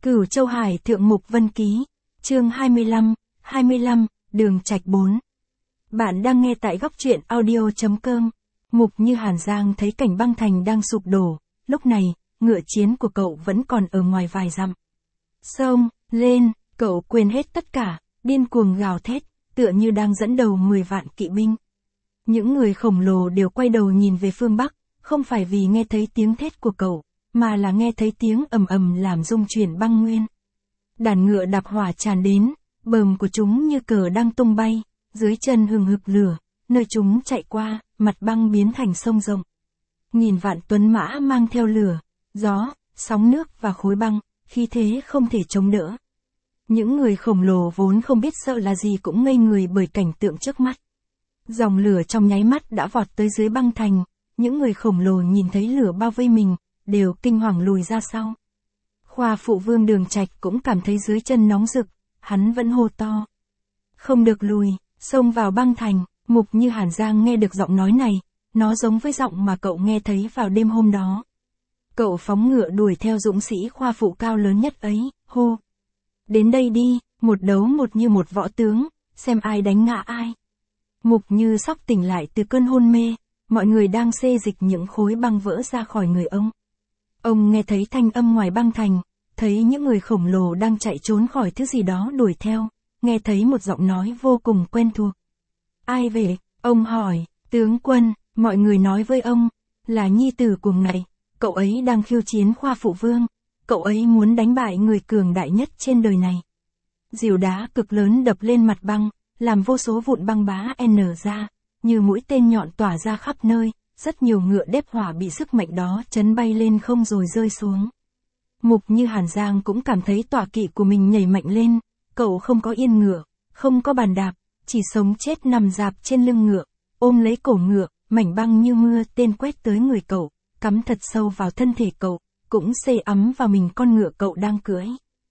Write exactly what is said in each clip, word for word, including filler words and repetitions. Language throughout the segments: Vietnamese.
Cửu Châu Hải Thượng Mục Vân Ký, chương hai mươi lăm, hai mươi lăm, Đường Trạch bốn. Bạn đang nghe tại góc truyện audio.com. Mục Như Hàn Giang thấy cảnh băng thành đang sụp đổ, lúc này, ngựa chiến của cậu vẫn còn ở ngoài vài dặm. Xông, lên, cậu quên hết tất cả, điên cuồng gào thét, tựa như đang dẫn đầu mười vạn kỵ binh. Những người khổng lồ đều quay đầu nhìn về phương Bắc, không phải vì nghe thấy tiếng thét của cậu, mà là nghe thấy tiếng ầm ầm làm rung chuyển băng nguyên. Đàn ngựa đạp hỏa tràn đến, bờm của chúng như cờ đang tung bay, dưới chân hừng hực lửa, nơi chúng chạy qua, mặt băng biến thành sông rộng. Nghìn vạn tuấn mã mang theo lửa, gió, sóng nước và khối băng, khí thế không thể chống đỡ. Những người khổng lồ vốn không biết sợ là gì cũng ngây người bởi cảnh tượng trước mắt. Dòng lửa trong nháy mắt đã vọt tới dưới băng thành, những người khổng lồ nhìn thấy lửa bao vây mình, đều kinh hoàng lùi ra sau. Khoa phụ vương Đường Trạch cũng cảm thấy dưới chân nóng rực, hắn vẫn hô to. Không được lùi, xông vào băng thành. Mục Như Hàn Giang nghe được giọng nói này, nó giống với giọng mà cậu nghe thấy vào đêm hôm đó. Cậu phóng ngựa đuổi theo dũng sĩ khoa phụ cao lớn nhất ấy, hô. Đến đây đi, một đấu một như một võ tướng, xem ai đánh ngã ai. Mục Như sóc tỉnh lại từ cơn hôn mê, mọi người đang xê dịch những khối băng vỡ ra khỏi người ông. Ông nghe thấy thanh âm ngoài băng thành, thấy những người khổng lồ đang chạy trốn khỏi thứ gì đó đuổi theo, nghe thấy một giọng nói vô cùng quen thuộc. Ai về? Ông hỏi, tướng quân, mọi người nói với ông, là nhi tử của ngài, cậu ấy đang khiêu chiến khoa phụ vương, cậu ấy muốn đánh bại người cường đại nhất trên đời này. Rìu đá cực lớn đập lên mặt băng, làm vô số vụn băng bá nở ra, như mũi tên nhọn tỏa ra khắp nơi, rất nhiều ngựa đếp hỏa bị sức mạnh đó chấn bay lên không rồi rơi xuống. Mục Như Hàn Giang cũng cảm thấy tọa kỵ của mình nhảy mạnh lên, cậu không có yên ngựa, không có bàn đạp, chỉ sống chết nằm dạp trên lưng ngựa, ôm lấy cổ ngựa, mảnh băng như mưa tên quét tới người cậu, cắm thật sâu vào thân thể cậu, cũng sê ấm vào mình con ngựa cậu đang cưỡi.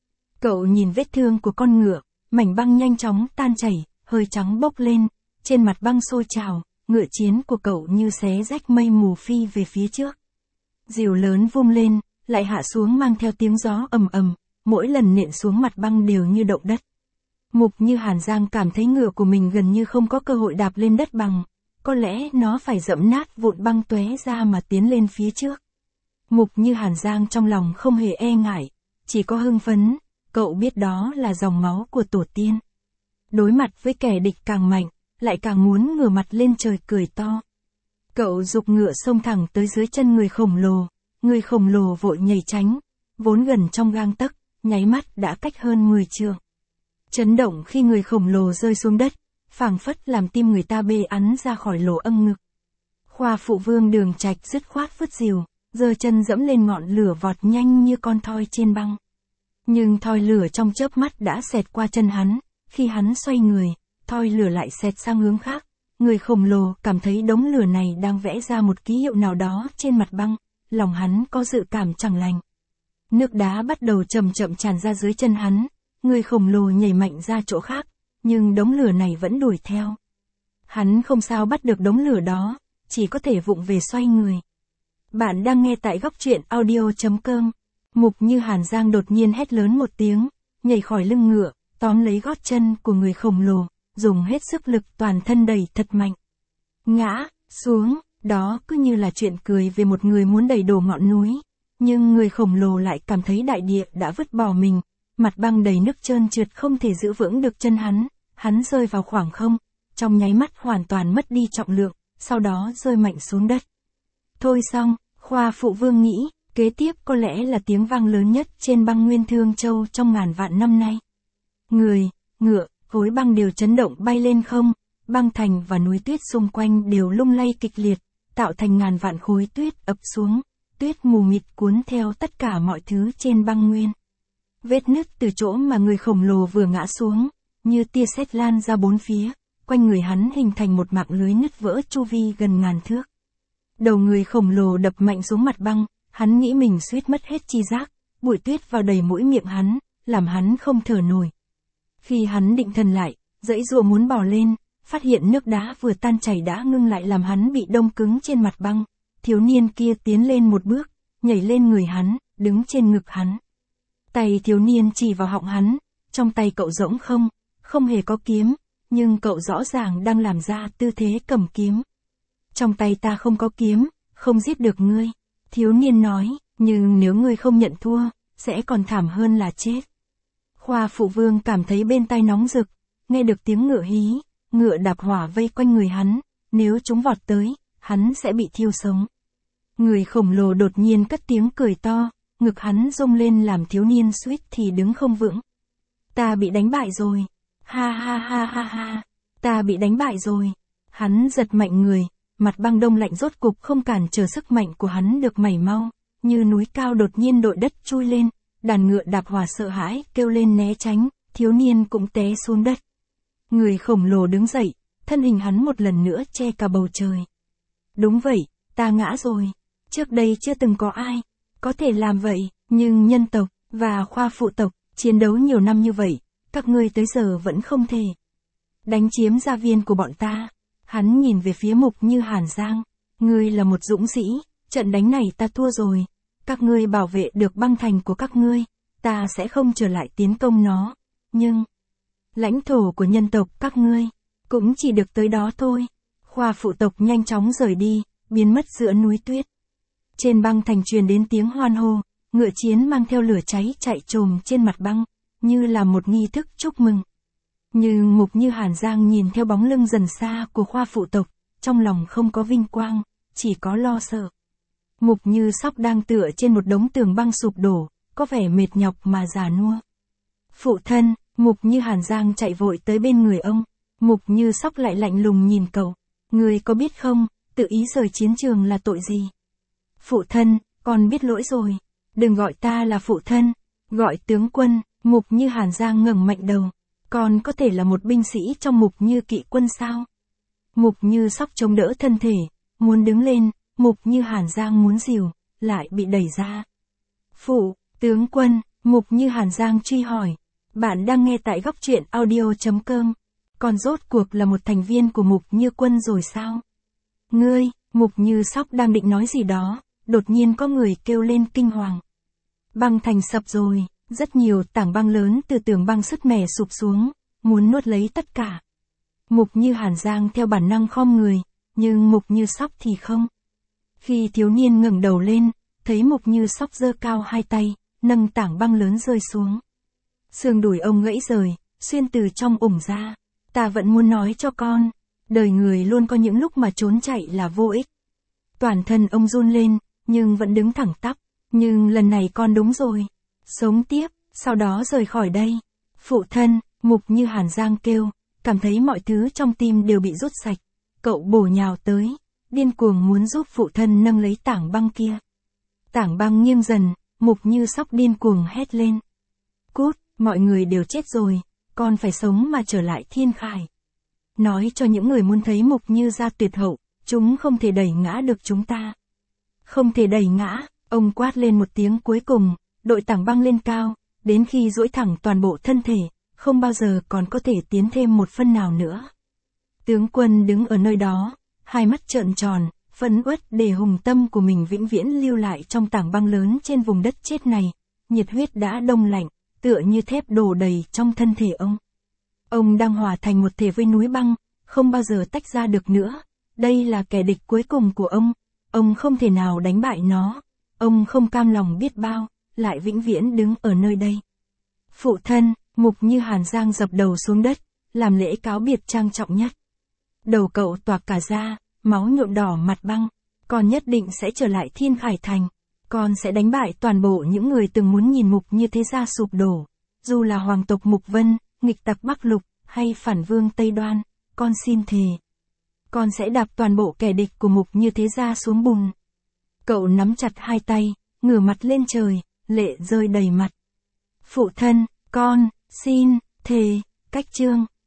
Cậu nhìn vết thương của con ngựa, mảnh băng nhanh chóng tan chảy, hơi trắng bốc lên, trên mặt băng sôi trào, ngựa chiến của cậu như xé rách mây mù phi về phía trước. Rìu lớn vung lên, lại hạ xuống mang theo tiếng gió ầm ầm, mỗi lần nện xuống mặt băng đều như động đất. Mục Như Hàn Giang cảm thấy ngựa của mình gần như không có cơ hội đạp lên đất bằng, có lẽ nó phải dẫm nát vụn băng tóe ra mà tiến lên phía trước. Mục Như Hàn Giang trong lòng không hề e ngại, chỉ có hưng phấn, cậu biết đó là dòng máu của tổ tiên. Đối mặt với kẻ địch càng mạnh, lại càng muốn ngửa mặt lên trời cười to. Cậu giục ngựa xông thẳng tới dưới chân người khổng lồ, người khổng lồ vội nhảy tránh, vốn gần trong gang tấc, nháy mắt đã cách hơn mười trượng. Chấn động khi người khổng lồ rơi xuống đất, phảng phất làm tim người ta bê ắn ra khỏi lỗ âm ngực. Khoa phụ vương Đường Trạch dứt khoát vứt rìu, giơ chân dẫm lên ngọn lửa vọt nhanh như con thoi trên băng. Nhưng thoi lửa trong chớp mắt đã xẹt qua chân hắn, khi hắn xoay người, thoi lửa lại xẹt sang hướng khác. Người khổng lồ cảm thấy đống lửa này đang vẽ ra một ký hiệu nào đó trên mặt băng, lòng hắn có dự cảm chẳng lành. Nước đá bắt đầu chậm chậm tràn ra dưới chân hắn, người khổng lồ nhảy mạnh ra chỗ khác, nhưng đống lửa này vẫn đuổi theo. Hắn không sao bắt được đống lửa đó, chỉ có thể vụng về xoay người. Bạn đang nghe tại góc truyện audio.com. Mục Như Hàn Giang đột nhiên hét lớn một tiếng, nhảy khỏi lưng ngựa, tóm lấy gót chân của người khổng lồ, dùng hết sức lực toàn thân đẩy thật mạnh. Ngã xuống, đó cứ như là chuyện cười về một người muốn đẩy đổ ngọn núi, nhưng người khổng lồ lại cảm thấy đại địa đã vứt bỏ mình, mặt băng đầy nước trơn trượt không thể giữ vững được chân hắn, hắn rơi vào khoảng không, trong nháy mắt hoàn toàn mất đi trọng lượng, sau đó rơi mạnh xuống đất. Thôi xong, khoa phụ vương nghĩ, kế tiếp có lẽ là tiếng vang lớn nhất trên băng nguyên Thương Châu trong ngàn vạn năm nay. Người, ngựa, khối băng đều chấn động bay lên không, băng thành và núi tuyết xung quanh đều lung lay kịch liệt, tạo thành ngàn vạn khối tuyết ập xuống, tuyết mù mịt cuốn theo tất cả mọi thứ trên băng nguyên. Vết nứt từ chỗ mà người khổng lồ vừa ngã xuống, như tia sét lan ra bốn phía, quanh người hắn hình thành một mạng lưới nứt vỡ chu vi gần ngàn thước. Đầu người khổng lồ đập mạnh xuống mặt băng, hắn nghĩ mình suýt mất hết chi giác, bụi tuyết vào đầy mũi miệng hắn, làm hắn không thở nổi. Khi hắn định thần lại, dãy dụa muốn bò lên, phát hiện nước đá vừa tan chảy đã ngưng lại làm hắn bị đông cứng trên mặt băng. Thiếu niên kia tiến lên một bước, nhảy lên người hắn, đứng trên ngực hắn. Tay thiếu niên chỉ vào họng hắn, trong tay cậu rỗng không, không hề có kiếm, nhưng cậu rõ ràng đang làm ra tư thế cầm kiếm. Trong tay ta không có kiếm, không giết được ngươi. Thiếu niên nói, nhưng nếu ngươi không nhận thua, sẽ còn thảm hơn là chết. Khoa phụ vương cảm thấy bên tai nóng rực, nghe được tiếng ngựa hí, ngựa đạp hỏa vây quanh người hắn, nếu chúng vọt tới, hắn sẽ bị thiêu sống. Người khổng lồ đột nhiên cất tiếng cười to, ngực hắn rung lên làm thiếu niên suýt thì đứng không vững. Ta bị đánh bại rồi. Ha ha ha ha ha. Ta bị đánh bại rồi. Hắn giật mạnh người, mặt băng đông lạnh rốt cục không cản trở sức mạnh của hắn được mảy mau, như núi cao đột nhiên đội đất chui lên, đàn ngựa đạp hỏa sợ hãi kêu lên né tránh, thiếu niên cũng té xuống đất. Người khổng lồ đứng dậy, thân hình hắn một lần nữa che cả bầu trời. Đúng vậy, ta ngã rồi. Trước đây chưa từng có ai có thể làm vậy, nhưng nhân tộc và khoa phụ tộc chiến đấu nhiều năm như vậy, các ngươi tới giờ vẫn không thể đánh chiếm gia viên của bọn ta. Hắn nhìn về phía Mục Như Hàn Giang, ngươi là một dũng sĩ, trận đánh này ta thua rồi. Các ngươi bảo vệ được băng thành của các ngươi, ta sẽ không trở lại tiến công nó, nhưng lãnh thổ của nhân tộc các ngươi cũng chỉ được tới đó thôi. Khoa phụ tộc nhanh chóng rời đi, biến mất giữa núi tuyết. Trên băng thành truyền đến tiếng hoan hô, ngựa chiến mang theo lửa cháy chạy trồm trên mặt băng, như là một nghi thức chúc mừng. Nhưng Mục Như Hàn Giang nhìn theo bóng lưng dần xa của khoa phụ tộc, trong lòng không có vinh quang, chỉ có lo sợ. Mục Như Sóc đang tựa trên một đống tường băng sụp đổ, có vẻ mệt nhọc mà già nua. Phụ thân, Mục Như Hàn Giang chạy vội tới bên người ông. Mục Như Sóc lại lạnh lùng nhìn cậu. Ngươi có biết không, tự ý rời chiến trường là tội gì? Phụ thân, con biết lỗi rồi. Đừng gọi ta là phụ thân, gọi tướng quân. Mục Như Hàn Giang ngẩng mạnh đầu. Con có thể là một binh sĩ trong Mục Như kỵ quân sao? Mục Như Sóc chống đỡ thân thể, muốn đứng lên, Mục Như Hàn Giang muốn dìu, lại bị đẩy ra. Phụ, tướng quân, Mục Như Hàn Giang truy hỏi. Bạn đang nghe tại góc truyện audio chấm com. Con rốt cuộc là một thành viên của Mục Như quân rồi sao? Ngươi, Mục Như Sóc đang định nói gì đó, đột nhiên có người kêu lên kinh hoàng. Băng thành sập rồi, rất nhiều tảng băng lớn từ tường băng sứt mẻ sụp xuống, muốn nuốt lấy tất cả. Mục Như Hàn Giang theo bản năng khom người, nhưng Mục Như Sóc thì không. Khi thiếu niên ngẩng đầu lên, thấy Mục Như Sóc giơ cao hai tay, nâng tảng băng lớn rơi xuống. Xương đùi ông gãy rời, xuyên từ trong ủng ra. Ta vẫn muốn nói cho con, đời người luôn có những lúc mà trốn chạy là vô ích. Toàn thân ông run lên, nhưng vẫn đứng thẳng tắp. Nhưng lần này con đúng rồi. Sống tiếp, sau đó rời khỏi đây. Phụ thân, Mục Như Hàn Giang kêu, cảm thấy mọi thứ trong tim đều bị rút sạch. Cậu bổ nhào tới, điên cuồng muốn giúp phụ thân nâng lấy tảng băng kia. Tảng băng nghiêng dần, Mục Như Sóc điên cuồng hét lên. Cút, mọi người đều chết rồi, con phải sống mà trở lại thiên khải. Nói cho những người muốn thấy Mục Như gia tuyệt hậu, chúng không thể đẩy ngã được chúng ta. Không thể đẩy ngã, ông quát lên một tiếng cuối cùng, đội tảng băng lên cao, đến khi duỗi thẳng toàn bộ thân thể, không bao giờ còn có thể tiến thêm một phân nào nữa. Tướng quân đứng ở nơi đó, hai mắt trợn tròn, phẫn uất để hùng tâm của mình vĩnh viễn lưu lại trong tảng băng lớn trên vùng đất chết này. Nhiệt huyết đã đông lạnh, tựa như thép đổ đầy trong thân thể ông. Ông đang hòa thành một thể với núi băng, không bao giờ tách ra được nữa. Đây là kẻ địch cuối cùng của ông. Ông không thể nào đánh bại nó. Ông không cam lòng biết bao, lại vĩnh viễn đứng ở nơi đây. Phụ thân, Mục Như Hàn Giang dập đầu xuống đất, làm lễ cáo biệt trang trọng nhất. Đầu cậu toạc cả ra, máu nhuộm đỏ mặt băng. Con nhất định sẽ trở lại Thiên Khải Thành. Con sẽ đánh bại toàn bộ những người từng muốn nhìn Mục Như thế gia sụp đổ. Dù là hoàng tộc Mục Vân, nghịch tặc Bắc Lục, hay phản vương Tây Đoan, con xin thề. Con sẽ đạp toàn bộ kẻ địch của Mục Như thế gia xuống bùn. Cậu nắm chặt hai tay, ngửa mặt lên trời, lệ rơi đầy mặt. Phụ thân, con, xin, thề, cách chương.